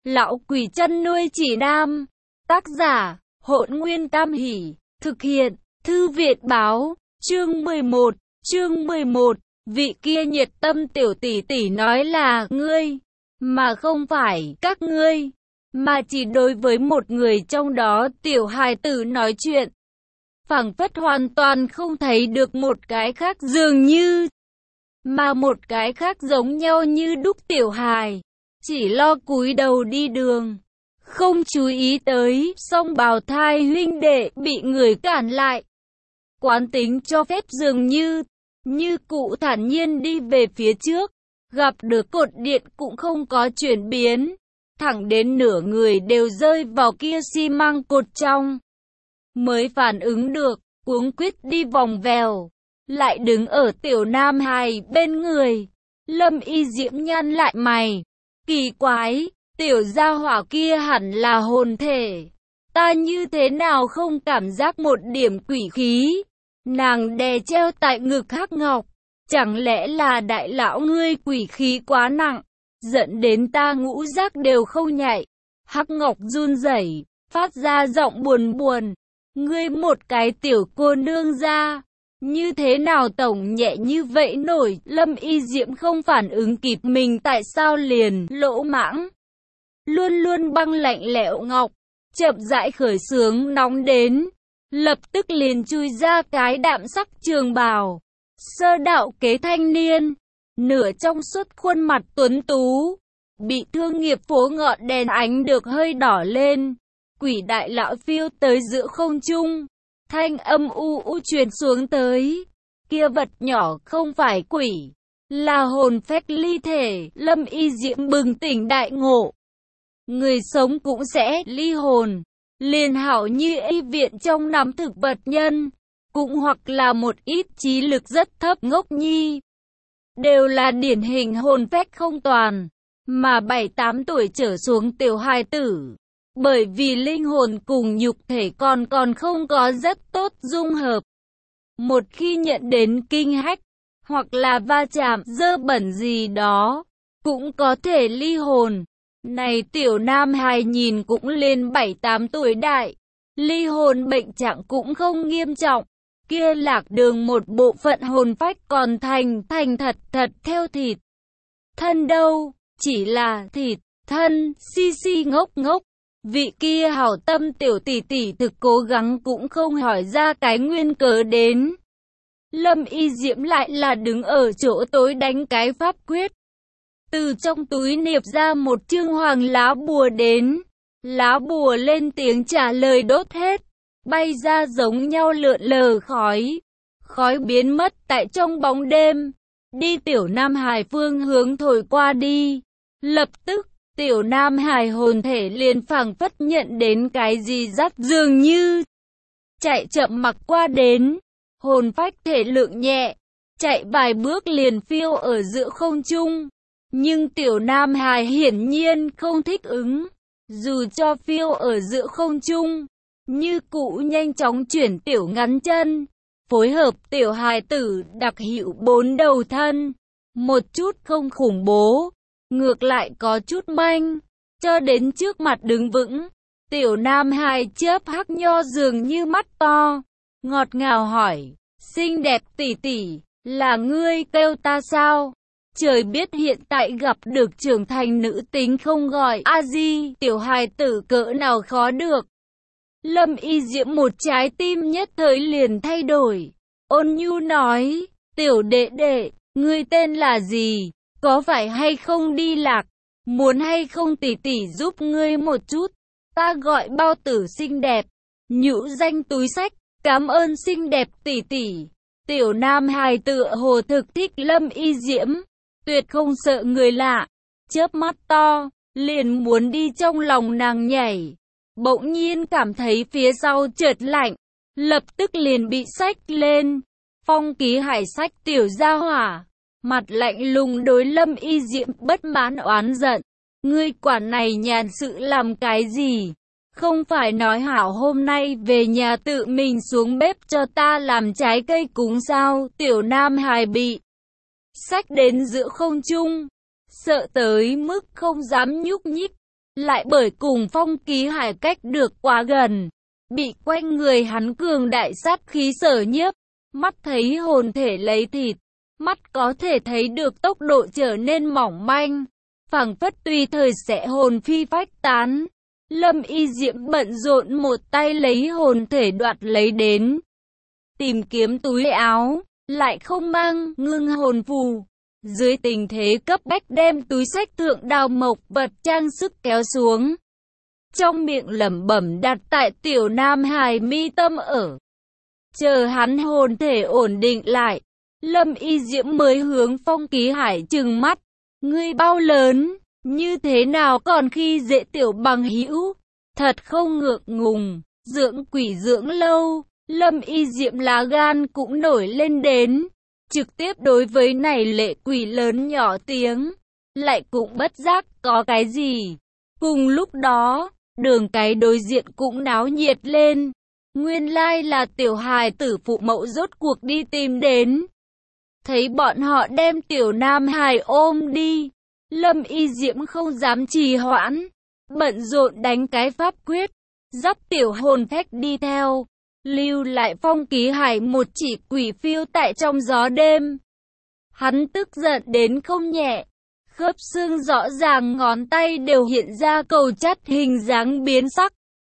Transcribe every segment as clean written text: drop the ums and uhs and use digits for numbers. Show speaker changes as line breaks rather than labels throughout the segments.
Lão quỷ chăn nuôi chỉ nam. Tác giả, Hỗn Nguyên Tam Hỷ. Thực hiện, Thư viện báo. Chương 11. Chương 11. Vị kia nhiệt tâm tiểu tỷ tỷ nói là ngươi, mà không phải các ngươi, mà chỉ đối với một người trong đó tiểu hài tử nói chuyện. Phảng phất hoàn toàn không thấy được một cái khác dường như, mà một cái khác giống nhau như đúc tiểu hài, chỉ lo cúi đầu đi đường, không chú ý tới song bào thai huynh đệ bị người cản lại. Quán tính cho phép dường như cụ thản nhiên đi về phía trước, gặp được cột điện cũng không có chuyển biến, thẳng đến nửa người đều rơi vào kia xi măng cột trong. Mới phản ứng được, cuống quýt đi vòng vèo, lại đứng ở tiểu nam hài bên người. Lâm Y Diễm nhăn lại mày, kỳ quái, tiểu gia hỏa kia hẳn là hồn thể, ta như thế nào không cảm giác một điểm quỷ khí. Nàng đè treo tại ngực Hắc Ngọc, chẳng lẽ là đại lão ngươi quỷ khí quá nặng, dẫn đến ta ngũ giác đều không nhạy. Hắc Ngọc run rẩy, phát ra giọng buồn buồn, ngươi một cái tiểu cô nương ra, như thế nào tổng nhẹ như vậy nổi. Lâm Y Diễm không phản ứng kịp mình tại sao liền lỗ mãng. Luôn luôn băng lạnh lẽo ngọc, chậm rãi khởi xướng nóng đến, lập tức liền chui ra cái đạm sắc trường bào. Sơ đạo kế thanh niên, nửa trong suốt khuôn mặt tuấn tú, bị thương nghiệp phố ngọn đèn ánh được hơi đỏ lên. Quỷ đại lão phiêu tới giữa không trung, thanh âm u u truyền xuống tới. Kia vật nhỏ không phải quỷ, là hồn phách ly thể. Lâm Y Diễm bừng tỉnh đại ngộ, người sống cũng sẽ ly hồn, liền hảo như y viện trong nắm thực vật nhân, cũng hoặc là một ít trí lực rất thấp ngốc nhi, đều là điển hình hồn phách không toàn, mà 7-8 tuổi trở xuống tiểu hài tử, bởi vì linh hồn cùng nhục thể còn không có rất tốt dung hợp. Một khi nhận đến kinh hách, hoặc là va chạm dơ bẩn gì đó, cũng có thể ly hồn. Này tiểu nam hài nhìn cũng lên 7-8 tuổi đại, ly hồn bệnh trạng cũng không nghiêm trọng. Kia lạc đường một bộ phận hồn phách còn thành thật theo thịt thân đâu, chỉ là thịt thân si ngốc ngốc. Vị kia hảo tâm tiểu tỷ tỷ thực cố gắng cũng không hỏi ra cái nguyên cớ đến. Lâm Y Diễm lại là đứng ở chỗ tối đánh cái pháp quyết, từ trong túi niệp ra một chương hoàng lá bùa đến. Lá bùa lên tiếng trả lời đốt hết, bay ra giống nhau lượn lờ khói. Khói biến mất tại trong bóng đêm, đi tiểu nam hài phương hướng thổi qua đi. Lập tức, tiểu nam hài hồn thể liền phảng phất nhận đến cái gì dắt dường như, chạy chậm mặc qua đến. Hồn phách thể lượng nhẹ, chạy vài bước liền phiêu ở giữa không trung. Nhưng tiểu nam hài hiển nhiên không thích ứng, dù cho phiêu ở giữa không trung, như cũ nhanh chóng chuyển tiểu ngắn chân, phối hợp tiểu hài tử đặc hữu 4 đầu thân, một chút không khủng bố, ngược lại có chút manh, cho đến trước mặt đứng vững. Tiểu nam hài chớp hắc nho dường như mắt to, ngọt ngào hỏi, xinh đẹp tỷ tỷ, là ngươi kêu ta sao? Trời biết hiện tại gặp được trưởng thành nữ tính không gọi a di, tiểu hài tử cỡ nào khó được. Lâm Y Diễm một trái tim nhất thời liền thay đổi, ôn nhu nói, tiểu đệ đệ, ngươi tên là gì, có phải hay không đi lạc, muốn hay không tỷ tỷ giúp ngươi một chút. Ta gọi bao tử xinh đẹp, nhũ danh túi xách, cảm ơn xinh đẹp tỷ tỷ. Tiểu nam hài tựa hồ thực thích Lâm Y Diễm, tuyệt không sợ người lạ, chớp mắt to, liền muốn đi trong lòng nàng nhảy. Bỗng nhiên cảm thấy phía sau chợt lạnh, lập tức liền bị xách lên. Phong Ký Hải xách tiểu gia hỏa, mặt lạnh lùng đối Lâm Y Diễm bất mãn oán giận, ngươi quản này nhàn sự làm cái gì? Không phải nói hảo hôm nay về nhà tự mình xuống bếp cho ta làm trái cây cúng sao? Tiểu nam hài bị xách đến giữa không trung, sợ tới mức không dám nhúc nhích, lại bởi cùng Phong Ký Hải cách được quá gần, bị quanh người hắn cường đại sát khí sở nhiếp, mắt thấy hồn thể lấy thịt, mắt có thể thấy được tốc độ trở nên mỏng manh, phảng phất tùy thời sẽ hồn phi phách tán. Lâm Y Diễm bận rộn một tay lấy hồn thể đoạt lấy đến, tìm kiếm túi áo, lại không mang ngưng hồn phù. Dưới tình thế cấp bách đem túi xách thượng đào mộc vật trang sức kéo xuống, trong miệng lẩm bẩm đặt tại tiểu nam hài mi tâm ở. Chờ hắn hồn thể ổn định lại, Lâm Y Diễm mới hướng Phong Ký Hải trừng mắt. Ngươi bao lớn, như thế nào còn khi dễ tiểu bằng hữu, thật không ngượng ngùng, dưỡng quỷ dưỡng lâu. Lâm Y Diễm lá gan cũng nổi lên đến, trực tiếp đối với này lệ quỷ lớn nhỏ tiếng, lại cũng bất giác có cái gì. Cùng lúc đó, đường cái đối diện cũng náo nhiệt lên, nguyên lai là tiểu hài tử phụ mẫu rốt cuộc đi tìm đến. Thấy bọn họ đem tiểu nam hài ôm đi, Lâm Y Diễm không dám trì hoãn, bận rộn đánh cái pháp quyết, dắt tiểu hồn phách đi theo, lưu lại Phong Ký Hải một chỉ quỷ phiêu tại trong gió đêm. Hắn tức giận đến không nhẹ, khớp xương rõ ràng ngón tay đều hiện ra cầu chắt hình dáng biến sắc.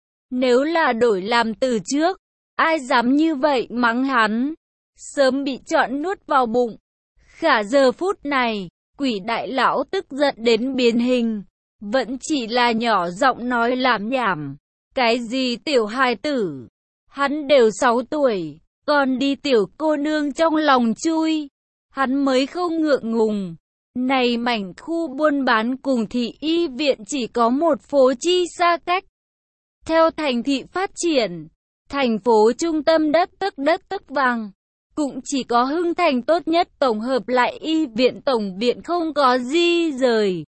Nếu là đổi làm từ trước, ai dám như vậy mắng hắn, sớm bị trọn nuốt vào bụng. Khả giờ phút này, quỷ đại lão tức giận đến biến hình, vẫn chỉ là nhỏ giọng nói lảm nhảm. Cái gì tiểu hài tử, hắn đều 6 tuổi, còn đi tiểu cô nương trong lòng chui. Hắn mới không ngượng ngùng. Này mảnh khu buôn bán cùng thị y viện chỉ có một phố chi xa cách. Theo thành thị phát triển, thành phố trung tâm đất tức vàng, cũng chỉ có Hưng Thành tốt nhất tổng hợp lại y viện tổng viện không có di rời.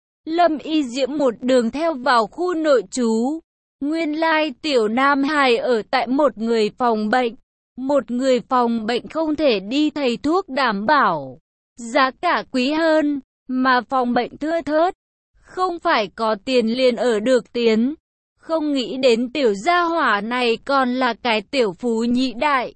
Lâm Y Diễm một đường theo vào khu nội trú. Nguyên lai tiểu nam hài ở tại một người phòng bệnh. Một người phòng bệnh không thể đi thầy thuốc đảm bảo, giá cả quý hơn, mà phòng bệnh thưa thớt, không phải có tiền liền ở được tiến. Không nghĩ đến tiểu gia hỏa này còn là cái tiểu phú nhị đại.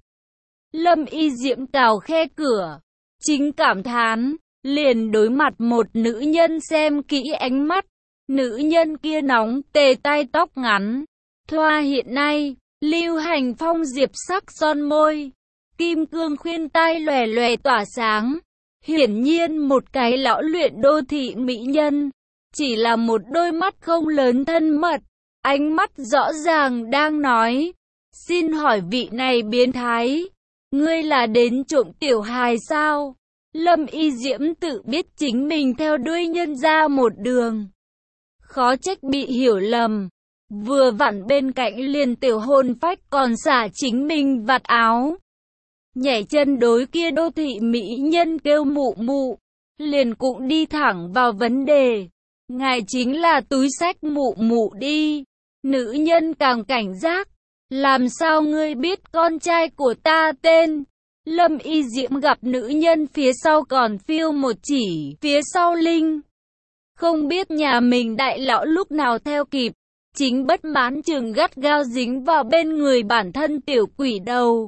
Lâm Y Diễm cào khe cửa, chính cảm thán, liền đối mặt một nữ nhân xem kỹ ánh mắt. Nữ nhân kia nóng tề tai tóc ngắn, thoa hiện nay lưu hành phong diệp sắc son môi, kim cương khuyên tai lòe lòe tỏa sáng. Hiển nhiên một cái lão luyện đô thị mỹ nhân, chỉ là một đôi mắt không lớn thân mật, ánh mắt rõ ràng đang nói, xin hỏi vị này biến thái, ngươi là đến trộm tiểu hài sao? Lâm Y Diễm tự biết chính mình theo đuôi nhân ra một đường, khó trách bị hiểu lầm. Vừa vặn bên cạnh liền tiểu hồn phách còn xả chính mình vạt áo, nhảy chân đối kia đô thị mỹ nhân kêu mụ mụ, liền cũng đi thẳng vào vấn đề. Ngài chính là túi xách mụ mụ đi. Nữ nhân càng cảnh giác, làm sao ngươi biết con trai của ta tên? Lâm Y Diễm gặp nữ nhân phía sau còn phiêu một chỉ phía sau lưng, không biết nhà mình đại lão lúc nào theo kịp. Chính bất mãn chừng gắt gao dính vào bên người bản thân tiểu quỷ đầu,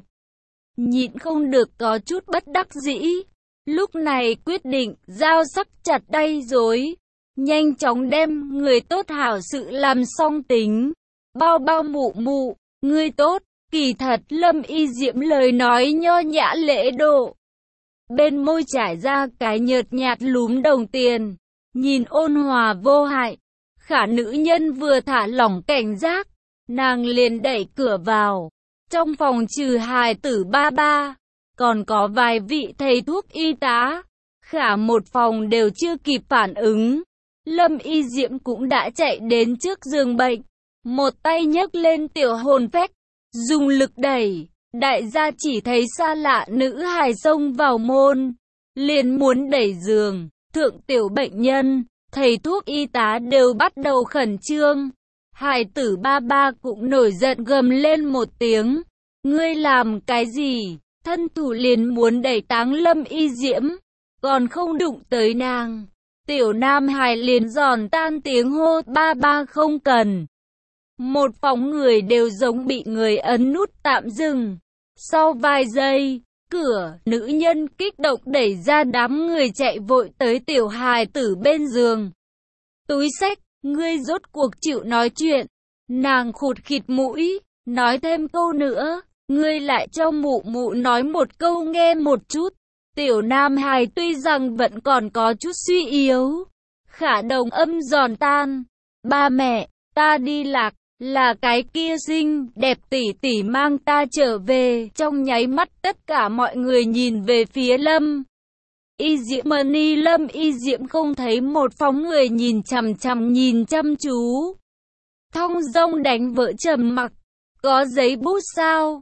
nhịn không được có chút bất đắc dĩ. Lúc này quyết định dao sắc chặt đay dối, nhanh chóng đem người tốt hảo sự làm xong tính. Bao bao mụ mụ, ngươi tốt. Kỳ thật Lâm Y Diễm lời nói nho nhã lễ độ, bên môi trải ra cái nhợt nhạt lúm đồng tiền, nhìn ôn hòa vô hại. Khả nữ nhân vừa thả lỏng cảnh giác, nàng liền đẩy cửa vào. Trong phòng trừ hài tử ba ba, còn có vài vị thầy thuốc y tá. Khả một phòng đều chưa kịp phản ứng. Lâm Y Diễm cũng đã chạy đến trước giường bệnh, một tay nhấc lên tiểu hồn phách, dùng lực đẩy. Đại gia chỉ thấy xa lạ nữ hài xông vào môn, liền muốn đẩy giường thượng tiểu bệnh nhân. Thầy thuốc y tá đều bắt đầu khẩn trương. Hài tử ba ba cũng nổi giận gầm lên một tiếng. Ngươi làm cái gì? Thân thủ liền muốn đẩy táng Lâm Y Diễm, còn không đụng tới nàng. Tiểu Nam Hải liền giòn tan tiếng hô ba ba không cần. Một phóng người đều giống bị người ấn nút tạm dừng. Sau vài giây, cửa, nữ nhân kích động đẩy ra đám người chạy vội tới tiểu hài tử bên giường. Túi xách, ngươi rốt cuộc chịu nói chuyện. Nàng khụt khịt mũi, nói thêm câu nữa, ngươi lại cho mụ mụ nói một câu nghe một chút. Tiểu Nam Hải tuy rằng vẫn còn có chút suy yếu, khả đồng âm giòn tan. Ba mẹ, ta đi lạc, là cái kia xinh đẹp tỷ tỷ mang ta trở về. Trong nháy mắt tất cả mọi người nhìn về phía Lâm Y Diễm. Lâm Y Diễm không thấy một phóng người nhìn chăm chú. Thong dong đánh vỡ trầm mặc. Có giấy bút sao?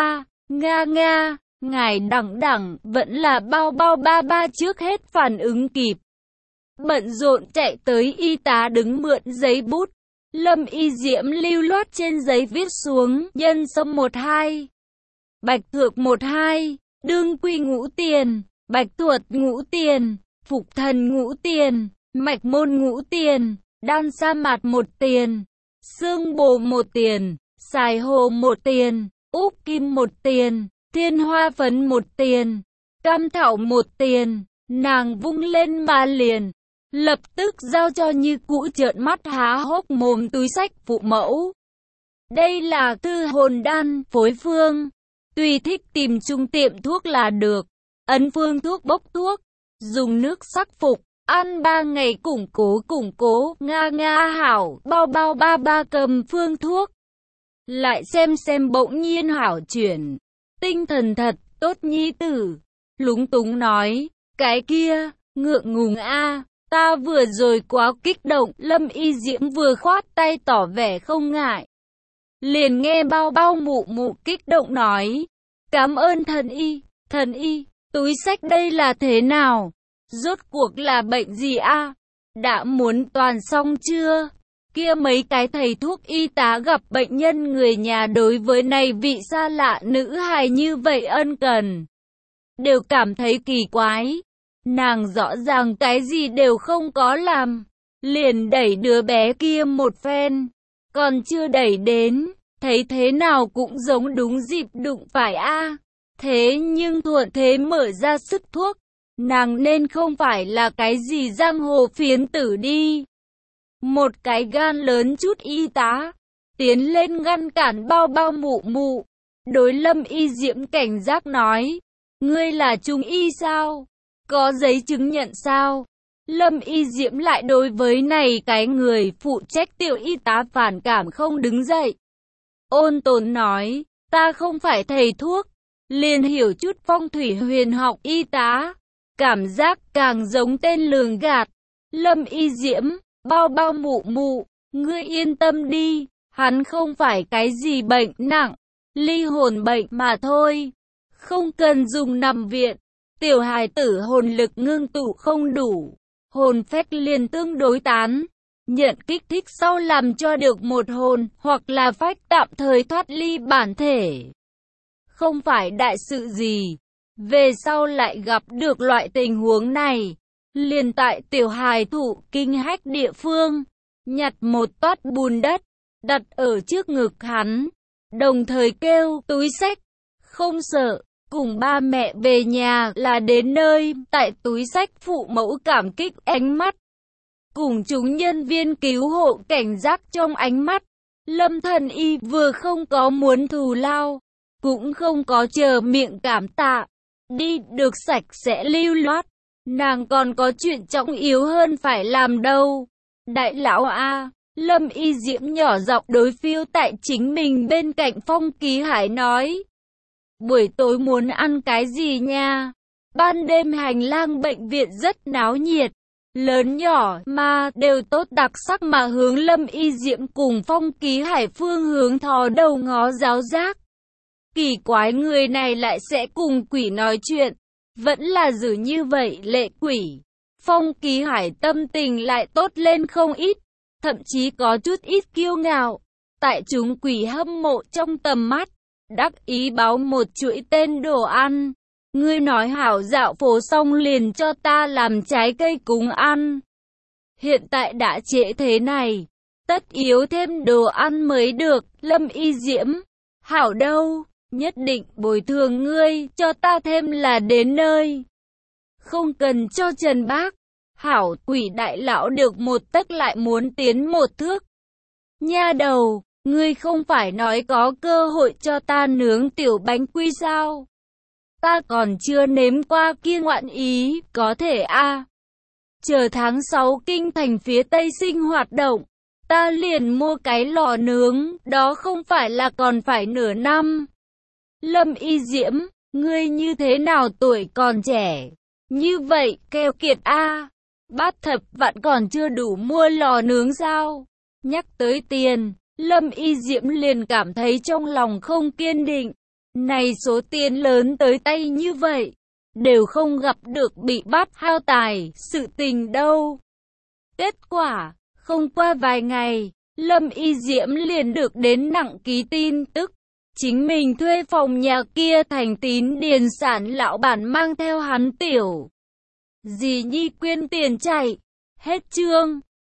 Nga, ngài đẳng vẫn là bao ba ba trước hết phản ứng kịp. Bận rộn chạy tới y tá đứng mượn giấy bút. Lâm Y Diễm lưu loát trên giấy viết xuống nhân sâm 12, bạch thược 12, đương quy ngũ tiền, bạch tuột ngũ tiền, phục thần ngũ tiền, mạch môn ngũ tiền, đan sa mạt 1 tiền, xương bồ 1 tiền, xài hồ 1 tiền, úp kim 1 tiền, thiên hoa phấn 1 tiền, cam thảo 1 tiền. Nàng vung lên mà liền lập tức giao cho như cũ trợn mắt há hốc mồm túi xách phụ mẫu. Đây là thư hồn đan, phối phương. Tùy thích tìm chung tiệm thuốc là được. Ấn phương thuốc bốc thuốc. Dùng nước sắc phục. Ăn 3 ngày củng cố. Nga hảo. Bao ba ba cầm phương thuốc. Lại xem bỗng nhiên hảo chuyển. Tinh thần thật, tốt nhi tử. Lúng túng nói. Cái kia, ngượng ngùng a. Ta vừa rồi quá kích động. Lâm Y Diễm vừa khoát tay tỏ vẻ không ngại. Liền nghe bao mụ kích động nói. Cảm ơn thần y, túi xách đây là thế nào? Rốt cuộc là bệnh gì a? Đã muốn toàn xong chưa? Kia mấy cái thầy thuốc y tá gặp bệnh nhân người nhà đối với này vị xa lạ nữ hài như vậy ân cần. Đều cảm thấy kỳ quái. Nàng rõ ràng cái gì đều không có làm. Liền đẩy đứa bé kia một phen. Còn chưa đẩy đến. Thấy thế nào cũng giống đúng dịp đụng phải a. Thế nhưng thuận thế mở ra sức thuốc. Nàng nên không phải là cái gì giang hồ phiến tử đi. Một cái gan lớn chút y tá. Tiến lên ngăn cản bao mụ. Đối Lâm Y Diễm cảnh giác nói. Ngươi là trung y sao? Có giấy chứng nhận sao? Lâm Y Diễm lại đối với này cái người phụ trách tiểu y tá phản cảm không đứng dậy. Ôn tồn nói, ta không phải thầy thuốc, liền hiểu chút phong thủy huyền học y tá. Cảm giác càng giống tên lường gạt. Lâm Y Diễm, bao mụ, ngươi yên tâm đi, hắn không phải cái gì bệnh nặng, ly hồn bệnh mà thôi. Không cần dùng nằm viện. Tiểu hài tử hồn lực ngưng tụ không đủ, hồn phách liền tương đối tán. Nhận kích thích sau làm cho được một hồn hoặc là phách tạm thời thoát ly bản thể. Không phải đại sự gì. Về sau lại gặp được loại tình huống này. Liền tại tiểu hài thụ kinh hách địa phương. Nhặt một toát bùn đất. Đặt ở trước ngực hắn. Đồng thời kêu túi xách. Không sợ. Cùng ba mẹ về nhà là đến nơi. Tại túi xách phụ mẫu cảm kích ánh mắt. Cùng chúng nhân viên cứu hộ cảnh giác trong ánh mắt. Lâm thần y vừa không có muốn thù lao, cũng không có chờ miệng cảm tạ. Đi được sạch sẽ lưu loát. Nàng còn có chuyện trọng yếu hơn phải làm đâu. Đại lão a. Lâm Y Diễm nhỏ giọng đối phiêu tại chính mình bên cạnh Phong Ký Hải nói. Buổi tối muốn ăn cái gì nha? Ban đêm hành lang bệnh viện rất náo nhiệt. Lớn nhỏ mà đều tốt đặc sắc mà hướng Lâm Y Diễm cùng Phong Ký Hải phương hướng thò đầu ngó giáo giác. Kỳ quái người này lại sẽ cùng quỷ nói chuyện. Vẫn là giữ như vậy lệ quỷ. Phong Ký Hải tâm tình lại tốt lên không ít. Thậm chí có chút ít kiêu ngạo. Tại chúng quỷ hâm mộ trong tầm mắt. Đắc ý báo một chuỗi tên đồ ăn. Ngươi nói hảo dạo phố xong liền cho ta làm trái cây cúng ăn. Hiện tại đã trễ thế này, tất yếu thêm đồ ăn mới được. Lâm Y Diễm, hảo đâu, nhất định bồi thường ngươi, cho ta thêm là đến nơi. Không cần cho Trần Bác. Hảo, Quỷ đại lão được một tấc lại muốn tiến một thước. Nha đầu, ngươi không phải nói có cơ hội cho ta nướng tiểu bánh quy sao? Ta còn chưa nếm qua kia ngoạn ý, có thể a. Chờ tháng 6 kinh thành phía Tây sinh hoạt động, ta liền mua cái lò nướng, đó không phải là còn phải nửa năm. Lâm Y Diễm, ngươi như thế nào tuổi còn trẻ? Như vậy, keo kiệt a. Bát thập vạn còn chưa đủ mua lò nướng sao? Nhắc tới tiền, Lâm Y Diễm liền cảm thấy trong lòng không kiên định. Này số tiền lớn tới tay như vậy, đều không gặp được bị bắt hao tài, sự tình đâu. Kết quả, không qua vài ngày, Lâm Y Diễm liền được đến nặng ký tin tức. Chính mình thuê phòng nhà kia Thành Tín điền sản lão bản mang theo hắn tiểu dì nhi quyên tiền chạy. Hết chương.